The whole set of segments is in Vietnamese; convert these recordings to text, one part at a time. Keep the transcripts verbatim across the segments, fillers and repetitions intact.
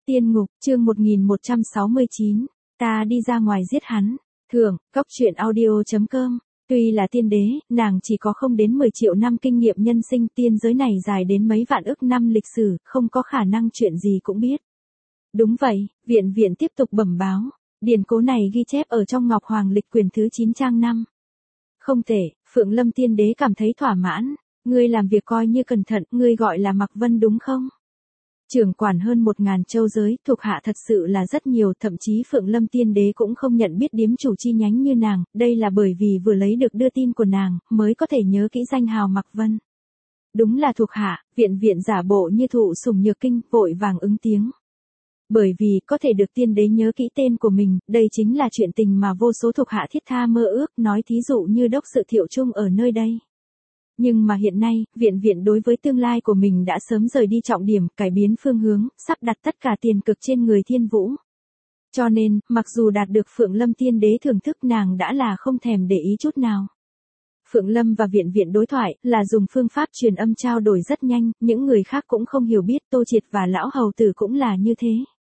Tiên ngục, chương một nghìn một trăm sáu mươi chín, ta đi ra ngoài giết hắn. Thưởng, Cốc truyện audio chấm com. Tuy là tiên đế, nàng chỉ có không đến mười triệu năm kinh nghiệm nhân sinh, tiên giới này dài đến mấy vạn ức năm lịch sử, không có khả năng chuyện gì cũng biết. Đúng vậy, viện viện tiếp tục bẩm báo. Điển cố này ghi chép ở trong Ngọc Hoàng lịch quyển thứ chín trang năm. Không tệ, Phượng Lâm tiên đế cảm thấy thỏa mãn. Ngươi làm việc coi như cẩn thận, ngươi gọi là Mạc Vân đúng không? Trưởng quản hơn một ngàn châu giới, thuộc hạ thật sự là rất nhiều, thậm chí Phượng Lâm tiên đế cũng không nhận biết điếm chủ chi nhánh như nàng, đây là bởi vì vừa lấy được đưa tin của nàng, mới có thể nhớ kỹ danh hào Mạc Vân. Đúng là thuộc hạ, viện viện giả bộ như thụ sủng nhược kinh, vội vàng ứng tiếng. Bởi vì, có thể được tiên đế nhớ kỹ tên của mình, đây chính là chuyện tình mà vô số thuộc hạ thiết tha mơ ước, nói thí dụ như đốc sự Thiệu Trung ở nơi đây. Nhưng mà hiện nay, viện viện đối với tương lai của mình đã sớm rời đi trọng điểm, cải biến phương hướng, sắp đặt tất cả tiền cực trên người Thiên Vũ. Cho nên, mặc dù đạt được Phượng Lâm tiên đế thưởng thức, nàng đã là không thèm để ý chút nào. Phượng Lâm và viện viện đối thoại, là dùng phương pháp truyền âm trao đổi rất nhanh, những người khác cũng không hiểu biết, Tô Triệt và Lão Hầu Tử cũng là như thế.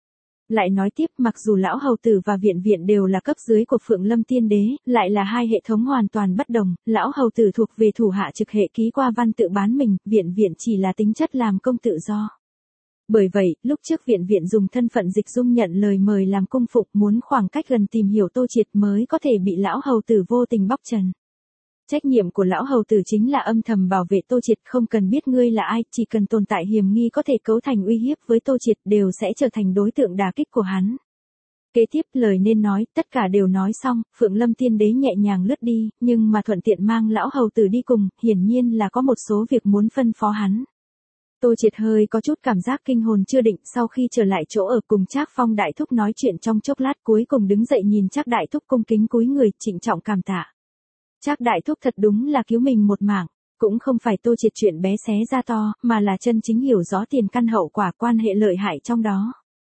Lại nói tiếp, mặc dù Lão Hầu Tử và viện viện đều là cấp dưới của Phượng Lâm tiên đế, lại là hai hệ thống hoàn toàn bất đồng, Lão Hầu Tử thuộc về thủ hạ trực hệ ký qua văn tự bán mình, viện viện chỉ là tính chất làm công tự do. Bởi vậy, lúc trước viện viện dùng thân phận dịch dung nhận lời mời làm cung phục, muốn khoảng cách gần tìm hiểu Tô Triệt mới có thể bị Lão Hầu Tử vô tình bóc trần. Trách nhiệm của Lão Hầu Tử chính là âm thầm bảo vệ Tô Triệt, không cần biết ngươi là ai, chỉ cần tồn tại hiểm nghi có thể cấu thành uy hiếp với Tô Triệt đều sẽ trở thành đối tượng đả kích của hắn. Kế tiếp lời nên nói, tất cả đều nói xong, Phượng Lâm tiên đế nhẹ nhàng lướt đi, nhưng mà thuận tiện mang Lão Hầu Tử đi cùng, hiển nhiên là có một số việc muốn phân phó hắn. Tô Triệt hơi có chút cảm giác kinh hồn chưa định, sau khi trở lại chỗ ở cùng Trác Phong đại thúc nói chuyện trong chốc lát, cuối cùng đứng dậy nhìn Trác đại thúc cung kính cúi người, trịnh trọng cảm tạ. Trác đại thúc thật đúng là cứu mình một mạng, cũng không phải Tô Triệt chuyện bé xé ra to, mà là chân chính hiểu rõ tiền căn hậu quả, quan hệ lợi hại trong đó.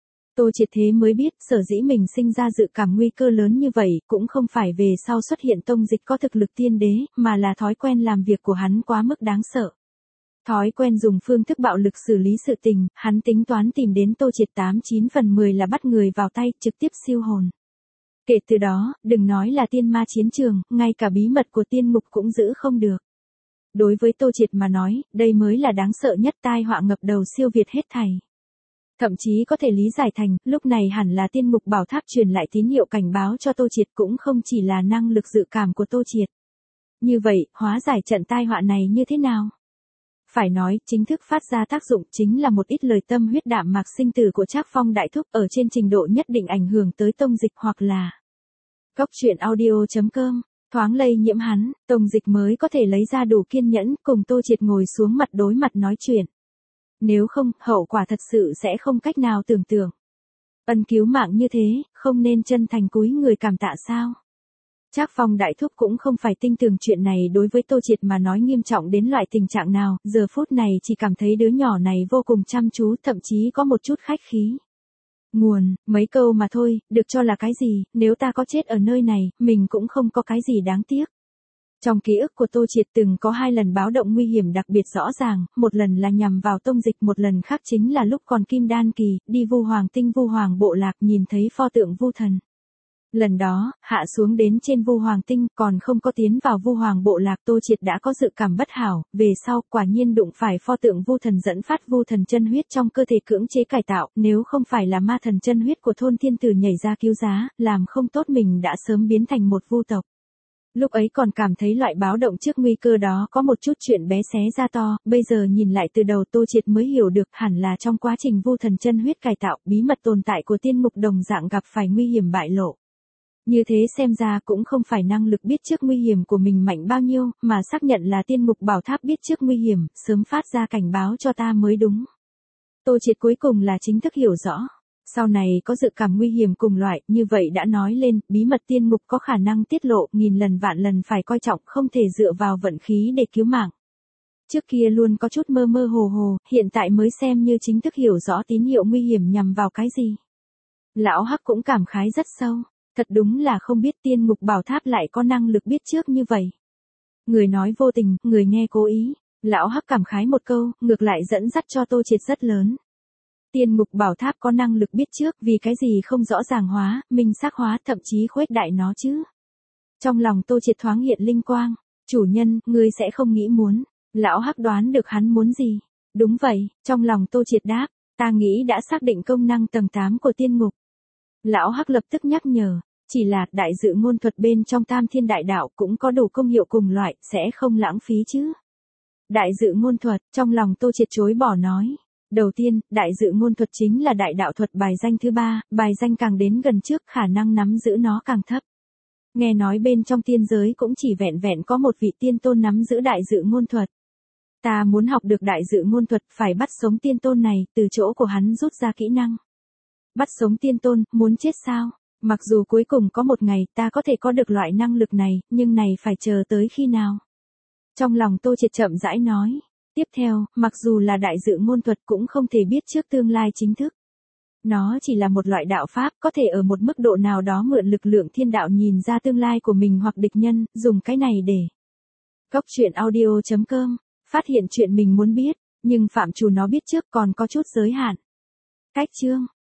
Tô Triệt thế mới biết, sở dĩ mình sinh ra dự cảm nguy cơ lớn như vậy, cũng không phải về sau xuất hiện tông dịch có thực lực tiên đế, mà là thói quen làm việc của hắn quá mức đáng sợ. Thói quen dùng phương thức bạo lực xử lý sự tình, hắn tính toán tìm đến Tô Triệt tám chín phần mười là bắt người vào tay, trực tiếp siêu hồn. Kể từ đó, đừng nói là tiên ma chiến trường, ngay cả bí mật của tiên ngục cũng giữ không được. Đối với Tô Triệt mà nói, đây mới là đáng sợ nhất, tai họa ngập đầu siêu việt hết thảy. Thậm chí có thể lý giải thành, lúc này hẳn là tiên ngục bảo tháp truyền lại tín hiệu cảnh báo cho Tô Triệt, cũng không chỉ là năng lực dự cảm của Tô Triệt. Như vậy, hóa giải trận tai họa này như thế nào? Phải nói, chính thức phát ra tác dụng chính là một ít lời tâm huyết đạm mạc sinh tử của Trác Phong đại thúc, ở trên trình độ nhất định ảnh hưởng tới tông dịch, hoặc là Cốc truyện audio chấm com, thoáng lây nhiễm hắn, tông dịch mới có thể lấy ra đủ kiên nhẫn, cùng Tô Triệt ngồi xuống mặt đối mặt nói chuyện. Nếu không, hậu quả thật sự sẽ không cách nào tưởng tượng. Ân cứu mạng như thế, không nên chân thành cúi người cảm tạ sao? Trác Phong đại thúc cũng không phải tin tưởng chuyện này đối với Tô Triệt mà nói nghiêm trọng đến loại tình trạng nào, giờ phút này chỉ cảm thấy đứa nhỏ này vô cùng chăm chú, thậm chí có một chút khách khí. Nguồn, mấy câu mà thôi, được cho là cái gì, nếu ta có chết ở nơi này, mình cũng không có cái gì đáng tiếc. Trong ký ức của Tô Triệt từng có hai lần báo động nguy hiểm đặc biệt rõ ràng, một lần là nhằm vào tông dịch, một lần khác chính là lúc còn kim đan kỳ, đi Vu Hoàng tinh Vu Hoàng bộ lạc nhìn thấy pho tượng Vu Thần. Lần đó, hạ xuống đến trên Vu Hoàng tinh, còn không có tiến vào Vu Hoàng bộ lạc, Tô Triệt đã có dự cảm bất hảo, về sau, quả nhiên đụng phải pho tượng Vu Thần dẫn phát Vu Thần chân huyết trong cơ thể cưỡng chế cải tạo, nếu không phải là ma thần chân huyết của thôn thiên tử nhảy ra cứu giá, làm không tốt mình đã sớm biến thành một vu tộc. Lúc ấy còn cảm thấy loại báo động trước nguy cơ đó có một chút chuyện bé xé ra to, bây giờ nhìn lại từ đầu Tô Triệt mới hiểu được, hẳn là trong quá trình Vu Thần chân huyết cải tạo, bí mật tồn tại của tiên ngục đồng dạng gặp phải nguy hiểm bại lộ. Như thế xem ra cũng không phải năng lực biết trước nguy hiểm của mình mạnh bao nhiêu, mà xác nhận là tiên ngục bảo tháp biết trước nguy hiểm, sớm phát ra cảnh báo cho ta mới đúng. Tô Triệt cuối cùng là chính thức hiểu rõ. Sau này có dự cảm nguy hiểm cùng loại, như vậy đã nói lên, bí mật tiên ngục có khả năng tiết lộ, nghìn lần vạn lần phải coi trọng, không thể dựa vào vận khí để cứu mạng. Trước kia luôn có chút mơ mơ hồ hồ, hiện tại mới xem như chính thức hiểu rõ tín hiệu nguy hiểm nhằm vào cái gì. Lão Hắc cũng cảm khái rất sâu. Thật đúng là không biết tiên ngục bảo tháp lại có năng lực biết trước như vậy. Người nói vô tình, người nghe cố ý. Lão Hắc cảm khái một câu, ngược lại dẫn dắt cho Tô Triệt rất lớn. Tiên ngục bảo tháp có năng lực biết trước, vì cái gì không rõ ràng hóa, minh xác hóa, thậm chí khuếch đại nó chứ. Trong lòng Tô Triệt thoáng hiện linh quang. Chủ nhân, ngươi sẽ không nghĩ muốn. Lão Hắc đoán được hắn muốn gì. Đúng vậy, trong lòng Tô Triệt đáp, ta nghĩ đã xác định công năng tầng tám của tiên ngục. Lão Hắc lập tức nhắc nhở, chỉ là đại dự ngôn thuật bên trong Tam Thiên Đại Đạo cũng có đủ công hiệu cùng loại, sẽ không lãng phí chứ. Đại dự ngôn thuật, trong lòng Tô Triệt chối bỏ nói. Đầu tiên, đại dự ngôn thuật chính là đại đạo thuật bài danh thứ ba, bài danh càng đến gần trước khả năng nắm giữ nó càng thấp. Nghe nói bên trong tiên giới cũng chỉ vẹn vẹn có một vị tiên tôn nắm giữ đại dự ngôn thuật. Ta muốn học được đại dự ngôn thuật phải bắt sống tiên tôn này, từ chỗ của hắn rút ra kỹ năng. Bắt sống tiên tôn, muốn chết sao? Mặc dù cuối cùng có một ngày ta có thể có được loại năng lực này, nhưng này phải chờ tới khi nào? Trong lòng Tô Triệt chậm rãi nói. Tiếp theo, mặc dù là đại dự ngôn thuật cũng không thể biết trước tương lai chính thức. Nó chỉ là một loại đạo pháp, có thể ở một mức độ nào đó mượn lực lượng thiên đạo nhìn ra tương lai của mình hoặc địch nhân, dùng cái này để. Góc truyện audio chấm com, phát hiện chuyện mình muốn biết, nhưng phạm trù nó biết trước còn có chút giới hạn. Cách chương